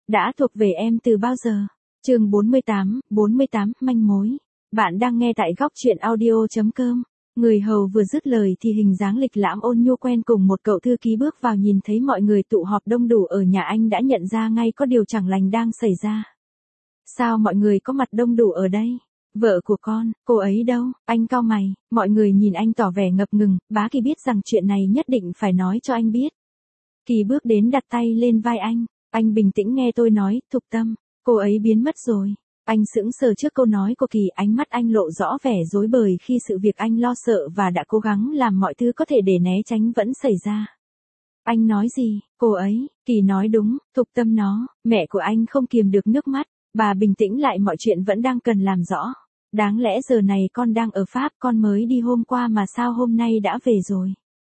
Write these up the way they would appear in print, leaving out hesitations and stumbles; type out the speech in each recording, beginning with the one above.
đã thuộc về em từ bao giờ? Chương 48, manh mối. Bạn đang nghe tại góc truyện audio.com. Người hầu vừa dứt lời thì hình dáng lịch lãm ôn nhu quen cùng một cậu thư ký bước vào, nhìn thấy mọi người tụ họp đông đủ ở nhà anh đã nhận ra ngay có điều chẳng lành đang xảy ra. Sao mọi người có mặt đông đủ ở đây? Vợ của con, cô ấy đâu? Anh cau mày, mọi người nhìn anh tỏ vẻ ngập ngừng. Bá Kỳ biết rằng chuyện này nhất định phải nói cho anh biết. Kỳ bước đến đặt tay lên vai anh. Anh bình tĩnh nghe tôi nói. Thục Tâm, cô ấy biến mất rồi. Anh sững sờ trước câu nói của Kỳ, ánh mắt anh lộ rõ vẻ rối bời khi sự việc anh lo sợ và đã cố gắng làm mọi thứ có thể để né tránh vẫn xảy ra. Anh nói gì? Cô ấy? Kỳ nói đúng, Thục Tâm nó. Mẹ của anh không kiềm được nước mắt. Bà bình tĩnh lại, mọi chuyện vẫn đang cần làm rõ. Đáng lẽ giờ này con đang ở Pháp, con mới đi hôm qua mà sao hôm nay đã về rồi?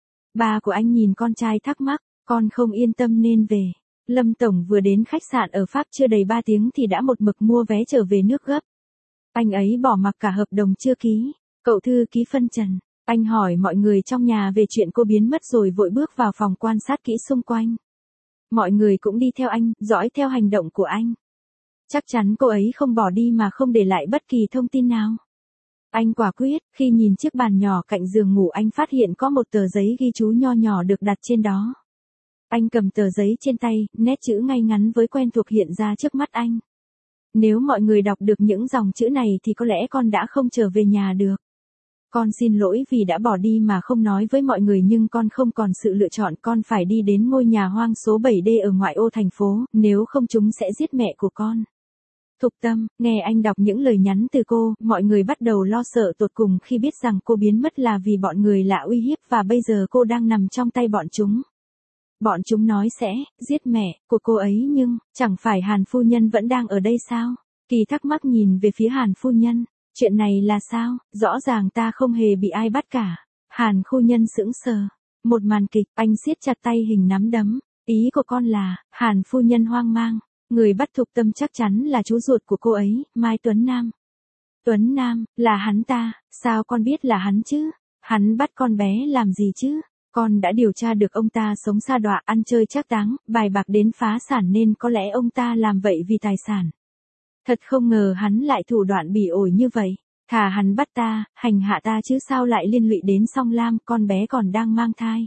Ba của anh nhìn con trai thắc mắc, con không yên tâm nên về. Lâm Tổng vừa đến khách sạn ở Pháp chưa đầy 3 tiếng thì đã một mực mua vé trở về nước gấp. Anh ấy bỏ mặc cả hợp đồng chưa ký. Cậu thư ký phân trần. Anh hỏi mọi người trong nhà về chuyện cô biến mất rồi vội bước vào phòng quan sát kỹ xung quanh. Mọi người cũng đi theo anh, dõi theo hành động của anh. Chắc chắn cô ấy không bỏ đi mà không để lại bất kỳ thông tin nào. Anh quả quyết, khi nhìn chiếc bàn nhỏ cạnh giường ngủ anh phát hiện có một tờ giấy ghi chú nho nhỏ được đặt trên đó. Anh cầm tờ giấy trên tay, nét chữ ngay ngắn với quen thuộc hiện ra trước mắt anh. Nếu mọi người đọc được những dòng chữ này thì có lẽ con đã không trở về nhà được. Con xin lỗi vì đã bỏ đi mà không nói với mọi người, nhưng con không còn sự lựa chọn, con phải đi đến ngôi nhà hoang số 7D ở ngoại ô thành phố, nếu không chúng sẽ giết mẹ của con. Thục Tâm, nghe anh đọc những lời nhắn từ cô, mọi người bắt đầu lo sợ tột cùng khi biết rằng cô biến mất là vì bọn người lạ uy hiếp và bây giờ cô đang nằm trong tay bọn chúng. Bọn chúng nói sẽ giết mẹ của cô ấy, nhưng chẳng phải Hàn phu nhân vẫn đang ở đây sao? Kỳ thắc mắc nhìn về phía Hàn phu nhân. Chuyện này là sao? Rõ ràng ta không hề bị ai bắt cả. Hàn phu nhân sững sờ. Một màn kịch, anh siết chặt tay hình nắm đấm. Ý của con là, Hàn phu nhân hoang mang. Người bắt Thục Tâm chắc chắn là chú ruột của cô ấy, Mai Tuấn Nam. Tuấn Nam, là hắn ta, sao con biết là hắn chứ? Hắn bắt con bé làm gì chứ? Con đã điều tra được ông ta sống sa đọa, ăn chơi trác táng, bài bạc đến phá sản nên có lẽ ông ta làm vậy vì tài sản. Thật không ngờ hắn lại thủ đoạn bỉ ổi như vậy. Thà hắn bắt ta, hành hạ ta chứ sao lại liên lụy đến Song Lam, con bé còn đang mang thai.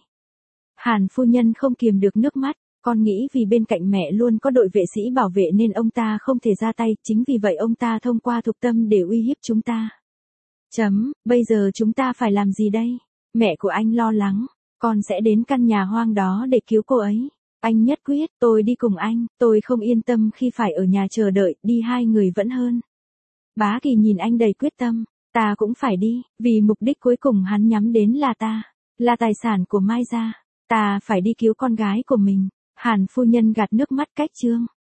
Hàn phu nhân không kiềm được nước mắt. Con nghĩ vì bên cạnh mẹ luôn có đội vệ sĩ bảo vệ nên ông ta không thể ra tay, chính vì vậy ông ta thông qua Thục Tâm để uy hiếp chúng ta. Bây giờ chúng ta phải làm gì đây? Mẹ của anh lo lắng. Con sẽ đến căn nhà hoang đó để cứu cô ấy. Anh nhất quyết, tôi đi cùng anh, tôi không yên tâm khi phải ở nhà chờ đợi, đi hai người vẫn hơn. Bá Kỳ nhìn anh đầy quyết tâm, ta cũng phải đi, vì mục đích cuối cùng hắn nhắm đến là ta, là tài sản của Mai gia. Ta phải đi cứu con gái của mình. Hàn phu nhân gạt nước mắt cách trương.